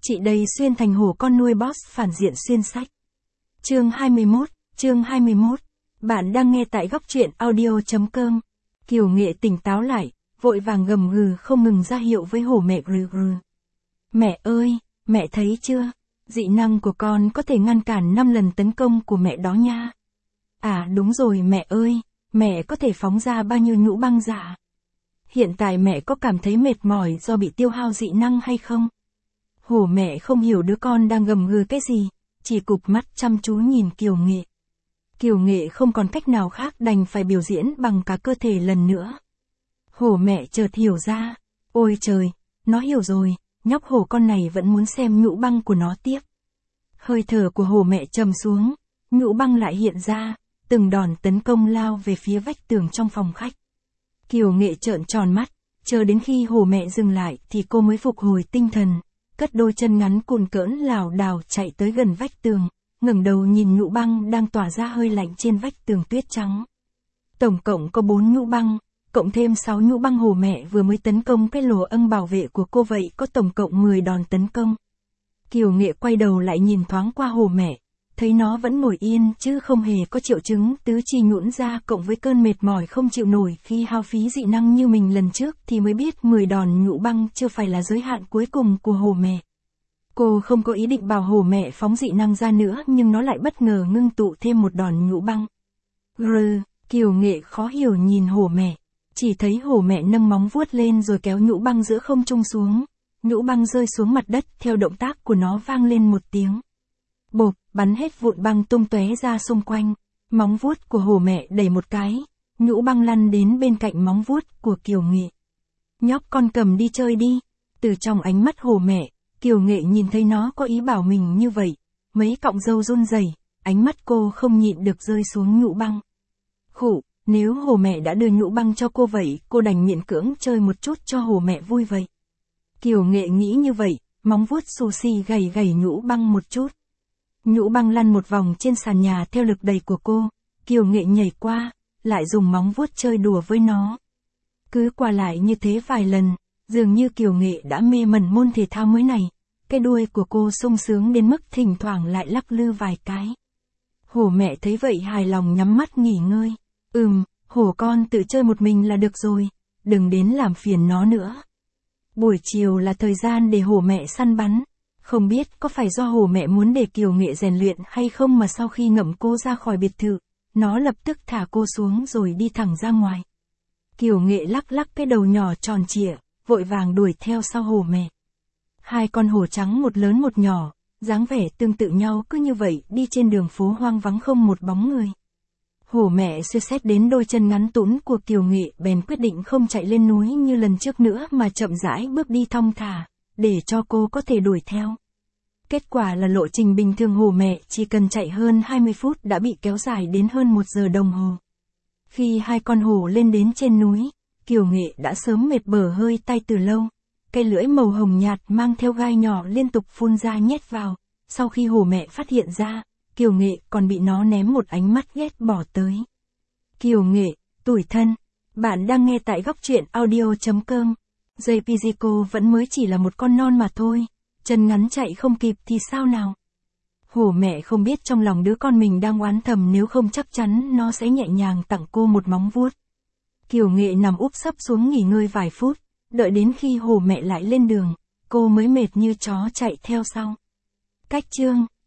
Chị đây xuyên thành hổ con nuôi boss phản diện xuyên sách. Chương 21. Bạn đang nghe tại góc truyện audio.com. Kiều Nghệ tỉnh táo lại, vội vàng gầm gừ không ngừng ra hiệu với hổ mẹ rừ rừ. Mẹ ơi, mẹ thấy chưa? Dị năng của con có thể ngăn cản 5 lần tấn công của mẹ đó nha. À đúng rồi mẹ ơi, mẹ có thể phóng ra bao nhiêu nhũ băng dạ? Hiện tại mẹ có cảm thấy mệt mỏi do bị tiêu hao dị năng hay không? Hổ mẹ không hiểu đứa con đang gầm gừ cái gì, chỉ cụp mắt chăm chú nhìn Kiều Nghệ. Kiều Nghệ không còn cách nào khác đành phải biểu diễn bằng cả cơ thể lần nữa. Hổ mẹ chợt hiểu ra, ôi trời, nó hiểu rồi, nhóc hổ con này vẫn muốn xem nhũ băng của nó tiếp. Hơi thở của hổ mẹ trầm xuống, nhũ băng lại hiện ra, từng đòn tấn công lao về phía vách tường trong phòng khách. Kiều Nghệ trợn tròn mắt, chờ đến khi hổ mẹ dừng lại thì cô mới phục hồi tinh thần, cất đôi chân ngắn cùn cỡn lảo đảo chạy tới gần vách tường, ngẩng đầu nhìn nhũ băng đang tỏa ra hơi lạnh trên vách tường tuyết trắng. Tổng cộng có 4 nhũ băng, cộng thêm 6 nhũ băng hổ mẹ vừa mới tấn công cái lỗ ân bảo vệ của cô, vậy có tổng cộng 10 đòn tấn công. Kiều Nghệ quay đầu lại nhìn thoáng qua hổ mẹ, thấy nó vẫn ngồi yên chứ không hề có triệu chứng tứ chi nhũn ra, cộng với cơn mệt mỏi không chịu nổi khi hao phí dị năng như mình lần trước thì mới biết 10 đòn nhũ băng chưa phải là giới hạn cuối cùng của hổ mẹ. Cô không có ý định bảo hổ mẹ phóng dị năng ra nữa, nhưng nó lại bất ngờ ngưng tụ thêm một đòn nhũ băng. Kiều Nghệ khó hiểu nhìn hổ mẹ, chỉ thấy hổ mẹ nâng móng vuốt lên rồi kéo nhũ băng giữa không trung xuống. Nhũ băng rơi xuống mặt đất, theo động tác của nó vang lên một tiếng. Bộp, bắn hết vụn băng tung tóe ra xung quanh. Móng vuốt của hổ mẹ đẩy một cái, nhũ băng lăn đến bên cạnh móng vuốt của Kiều Nghệ. Nhóc con cầm đi chơi đi. Từ trong ánh mắt hổ mẹ, Kiều Nghệ nhìn thấy nó có ý bảo mình như vậy. Mấy cọng râu run rẩy, ánh mắt cô không nhịn được rơi xuống nhũ băng. Khụ, nếu hổ mẹ đã đưa nhũ băng cho cô vậy, cô đành miễn cưỡng chơi một chút cho hổ mẹ vui vậy. Kiều Nghệ nghĩ như vậy, móng vuốt xù xì gảy gảy nhũ băng một chút. Nhũ băng lăn một vòng trên sàn nhà theo lực đẩy của cô, Kiều Nghệ nhảy qua, lại dùng móng vuốt chơi đùa với nó. Cứ qua lại như thế vài lần, dường như Kiều Nghệ đã mê mẩn môn thể thao mới này, cái đuôi của cô sung sướng đến mức thỉnh thoảng lại lắc lư vài cái. Hổ mẹ thấy vậy hài lòng nhắm mắt nghỉ ngơi. Hổ con tự chơi một mình là được rồi, đừng đến làm phiền nó nữa. Buổi chiều là thời gian để hổ mẹ săn bắn. Không biết có phải do hổ mẹ muốn để Kiều Nghệ rèn luyện hay không mà sau khi ngậm cô ra khỏi biệt thự, nó lập tức thả cô xuống rồi đi thẳng ra ngoài. Kiều Nghệ lắc lắc cái đầu nhỏ tròn trịa, vội vàng đuổi theo sau hổ mẹ. Hai con hổ trắng một lớn một nhỏ, dáng vẻ tương tự nhau, cứ như vậy đi trên đường phố hoang vắng không một bóng người. Hổ mẹ suy xét đến đôi chân ngắn tũn của Kiều Nghệ, bèn quyết định không chạy lên núi như lần trước nữa mà chậm rãi bước đi thong thả, để cho cô có thể đuổi theo. Kết quả là lộ trình bình thường hổ mẹ chỉ cần chạy hơn 20 phút đã bị kéo dài đến hơn 1 giờ đồng hồ. Khi hai con hổ lên đến trên núi, Kiều Nghệ đã sớm mệt bở hơi tay từ lâu. Cây lưỡi màu hồng nhạt mang theo gai nhỏ liên tục phun ra nhét vào. Sau khi hổ mẹ phát hiện ra, Kiều Nghệ còn bị nó ném một ánh mắt ghét bỏ tới. Kiều Nghệ, tủi thân. Bạn đang nghe tại góc truyện audio.com. JPG cô vẫn mới chỉ là một con non mà thôi. Chân ngắn chạy không kịp thì sao nào? Hổ mẹ không biết trong lòng đứa con mình đang oán thầm, nếu không chắc chắn nó sẽ nhẹ nhàng tặng cô một móng vuốt. Kiều Nghệ nằm úp sấp xuống nghỉ ngơi vài phút, đợi đến khi hổ mẹ lại lên đường, cô mới mệt như chó chạy theo sau. Cách chương